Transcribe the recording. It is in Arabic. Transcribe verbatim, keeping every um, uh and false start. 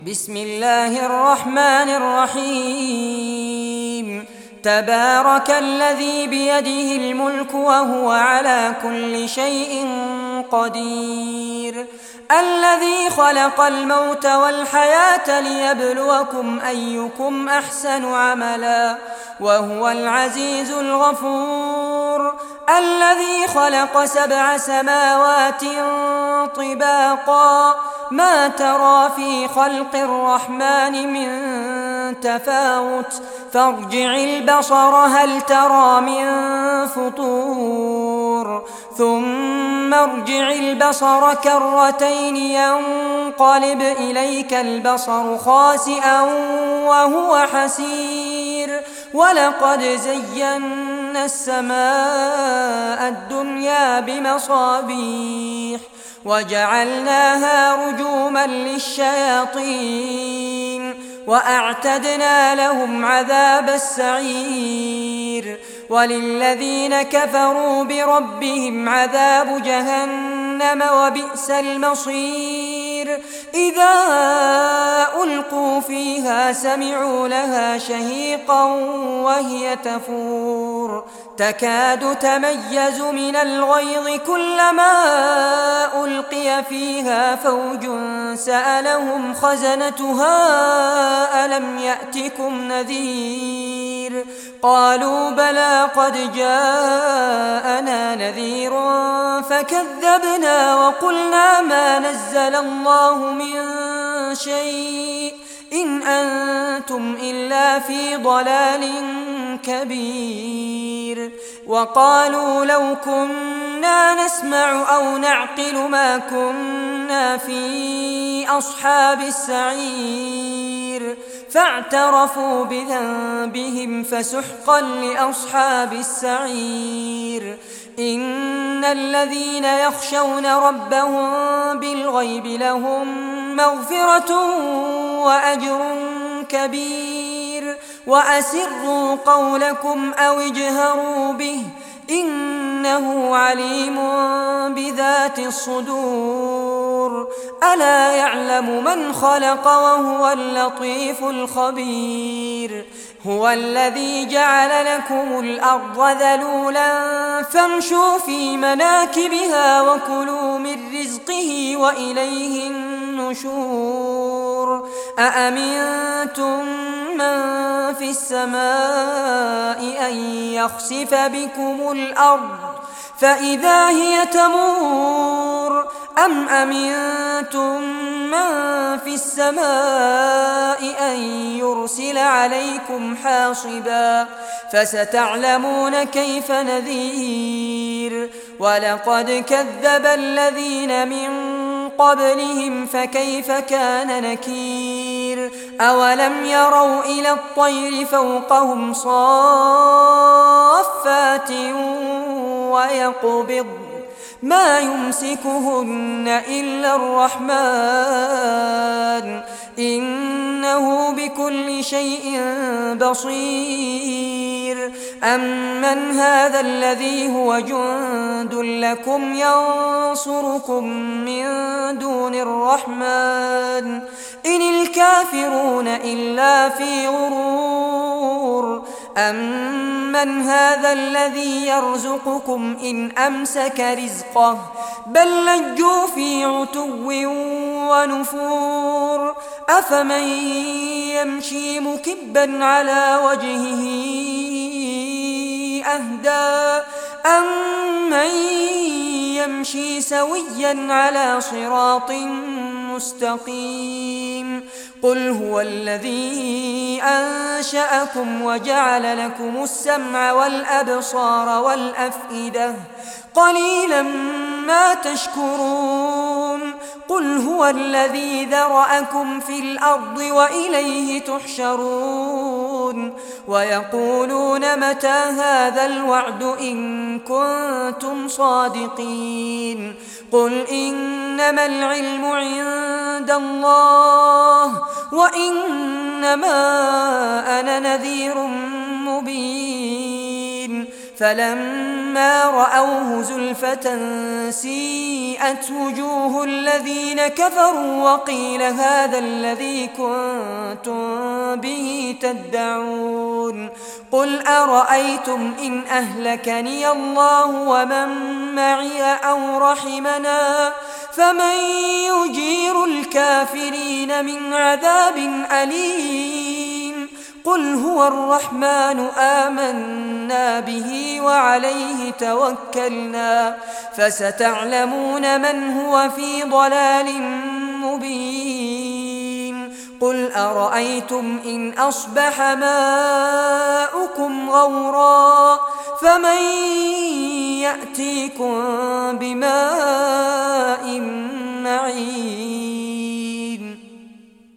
بسم الله الرحمن الرحيم تبارك الذي بيده الملك وهو على كل شيء قدير الذي خلق الموت والحياة ليبلوكم أيكم أحسن عملا وهو العزيز الغفور الذي خلق سبع سماوات طباقا ما ترى في خلق الرحمن من تفاوت فارجع البصر هل ترى من فطور ثم ارجع البصر كرتين ينقلب إليك البصر خاسئا وهو حسير ولقد زينا السماء الدنيا بمصابيح وجعلناها رجوما للشياطين وأعتدنا لهم عذاب السعير وللذين كفروا بربهم عذاب جهنم وبئس المصير إذا ألقوا فيها سمعوا لها شهيقا وهي تفور تكاد تميز من الغيظ كلما ألقي فيها فوج سألهم خزنتها ألم يأتكم نذير قالوا بلى قد جاءنا نذير فكذبنا وقلنا ما نزل الله من شيء إن أنتم إلا في ضلال كبير وقالوا لو كنا نسمع أو نعقل ما كنا في أصحاب السعير فاعترفوا بذنبهم فسحقا لأصحاب السعير إن الذين يخشون ربهم بالغيب لهم مغفرة وأجر كبير وأسروا قولكم أو اجهروا به إنه عليم بذات الصدور ألا يعلم من خلق وهو اللطيف الخبير هو الذي جعل لكم الأرض ذلولا فامشوا في مناكبها وكلوا من رزقه وإليه النشور أأمنتم من في السماء أن يخسف بكم الأرض فإذا هي تمور أم أمنتم من في السماء أن يرسل عليكم حاصبا فستعلمون كيف نذير ولقد كذب الذين من قبلهم فكيف كان نكير أولم يروا إلى الطير فوقهم صافات ويقبض ما يمسكهن إلا الرحمن إنه بكل شيء بصير أمن هذا الذي هو جند لكم ينصركم من دون الرحمن إن الكافرون إلا في غرور أمن هذا الذي يرزقكم إن أمسك رزقه بل لجوا في عتو ونفور أفمن يمشي مكبا على وجهه أهدى أمن يمشي سويا على صراط مستقيم قل هو الذي أنشأكم وجعل لكم السمع والأبصار والأفئدة قليلا ما تشكرون قل هو الذي ذرأكم في الأرض وإليه تحشرون ويقولون متى هذا الوعد إن كنتم صادقين قل إنما العلم عند الله وإنما أنا نذير مبين فلما رأوه زلفة سيئت وجوه الذين كفروا وقيل هذا الذي كنتم به تدعون قل أرأيتم إن أهلكني الله ومن معي أو رحمنا فمن يجير الكافرين من عذاب أليم قل هو الرحمن آمنا به وعليه توكلنا فستعلمون من هو في ضلال مبين قل أرأيتم إن أصبح ماؤكم غورا فمن يأتيكم بماء معين